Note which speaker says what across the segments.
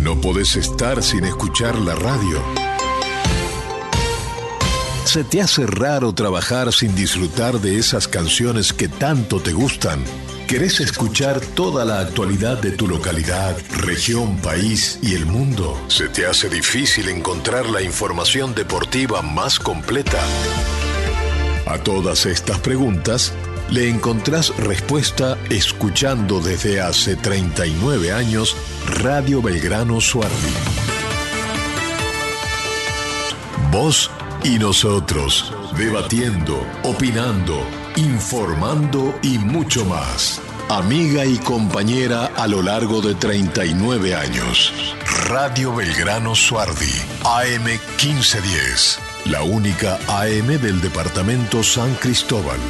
Speaker 1: No podés estar sin escuchar la radio. ¿Se te hace raro trabajar sin disfrutar de esas canciones que tanto te gustan? ¿Querés escuchar toda la actualidad de tu localidad, región, país y el mundo? ¿Se te hace difícil encontrar la información deportiva más completa? A todas estas preguntas le encontrás respuesta escuchando desde hace 39 años Radio Belgrano Suardi. Vos y nosotros, debatiendo, opinando, informando y mucho más. Amiga y compañera a lo largo de 39 años. Radio Belgrano Suardi, AM 1510. La única AM del departamento San Cristóbal.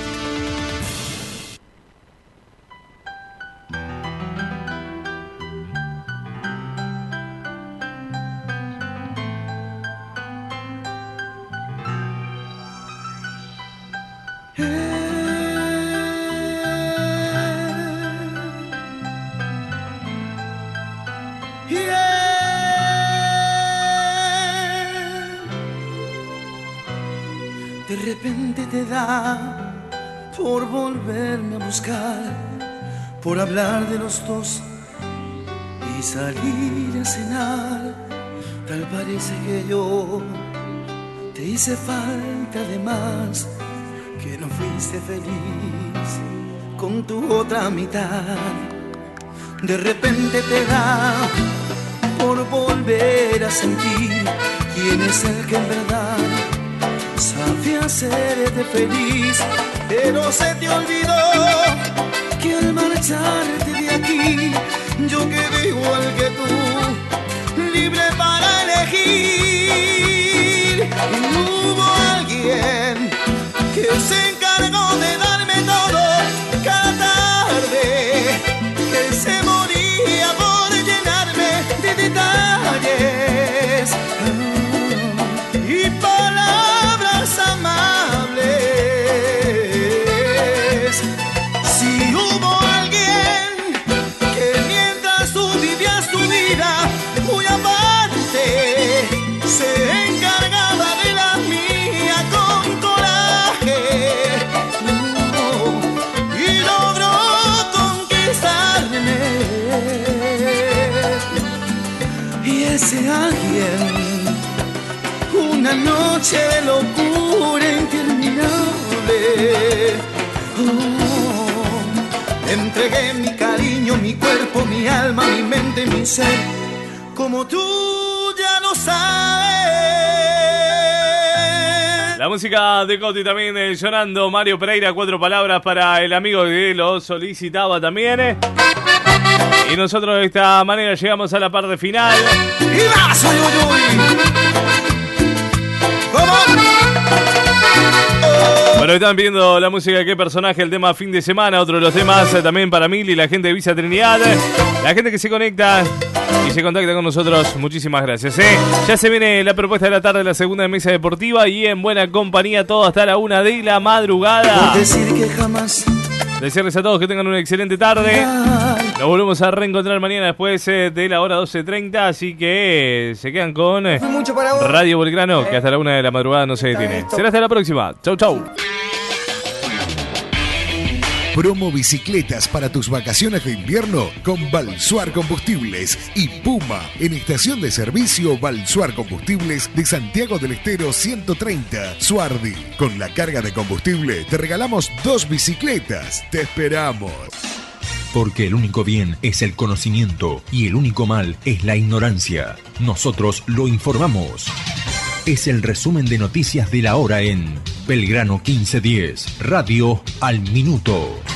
Speaker 2: De repente te da por volverme a buscar, por hablar de los dos y salir a cenar. Tal parece que yo te hice falta de más, que no fuiste feliz con tu otra mitad. De repente te da por volver a sentir quién es el que en verdad sabe hacerte feliz, pero se te olvidó que al marcharte de aquí yo quedé igual que tú, libre para elegir. Y hubo alguien que se encargó de darme todo cada tarde, que se moría por llenarme de detalles y palabras amables. Si hubo alguien que mientras tú vivías tu vida muy aparte, se encargaba de la mía con coraje, y logró conquistarme. Y ese alguien, una noche de locura interminable, entregué mi cariño, mi cuerpo, mi alma, mi mente, mi ser, como tú ya lo sabes.
Speaker 3: La música de Coti también sonando. Mario Pereira, 4 palabras para el amigo que lo solicitaba también. Y nosotros de esta manera llegamos a la parte final.
Speaker 2: Y vas, uy, uy, uy.
Speaker 3: Bueno, están viendo la música de Qué Personaje, el tema Fin de Semana, otro de los temas también para Mili, la gente de Villa Trinidad, la gente que se conecta y se contacta con nosotros, muchísimas gracias. Ya se viene la propuesta de la tarde, la segunda mesa deportiva, y en buena compañía todo hasta la 1 de la madrugada.
Speaker 2: Por decir que jamás.
Speaker 3: Desearles a todos que tengan una excelente tarde. Nos volvemos a reencontrar mañana después de la hora 12:30, así que se quedan con Radio Belgrano, que hasta la 1 de la madrugada no se detiene. Será hasta la próxima. Chau, chau.
Speaker 1: Promo bicicletas para tus vacaciones de invierno con Valsuar Combustibles y Puma en estación de servicio Valsuar Combustibles de Santiago del Estero 130, Suardi. Con la carga de combustible te regalamos 2 bicicletas. Te esperamos.
Speaker 4: Porque el único bien es el conocimiento y el único mal es la ignorancia. Nosotros lo informamos. Es el resumen de noticias de la hora en Belgrano 1510, Radio al Minuto.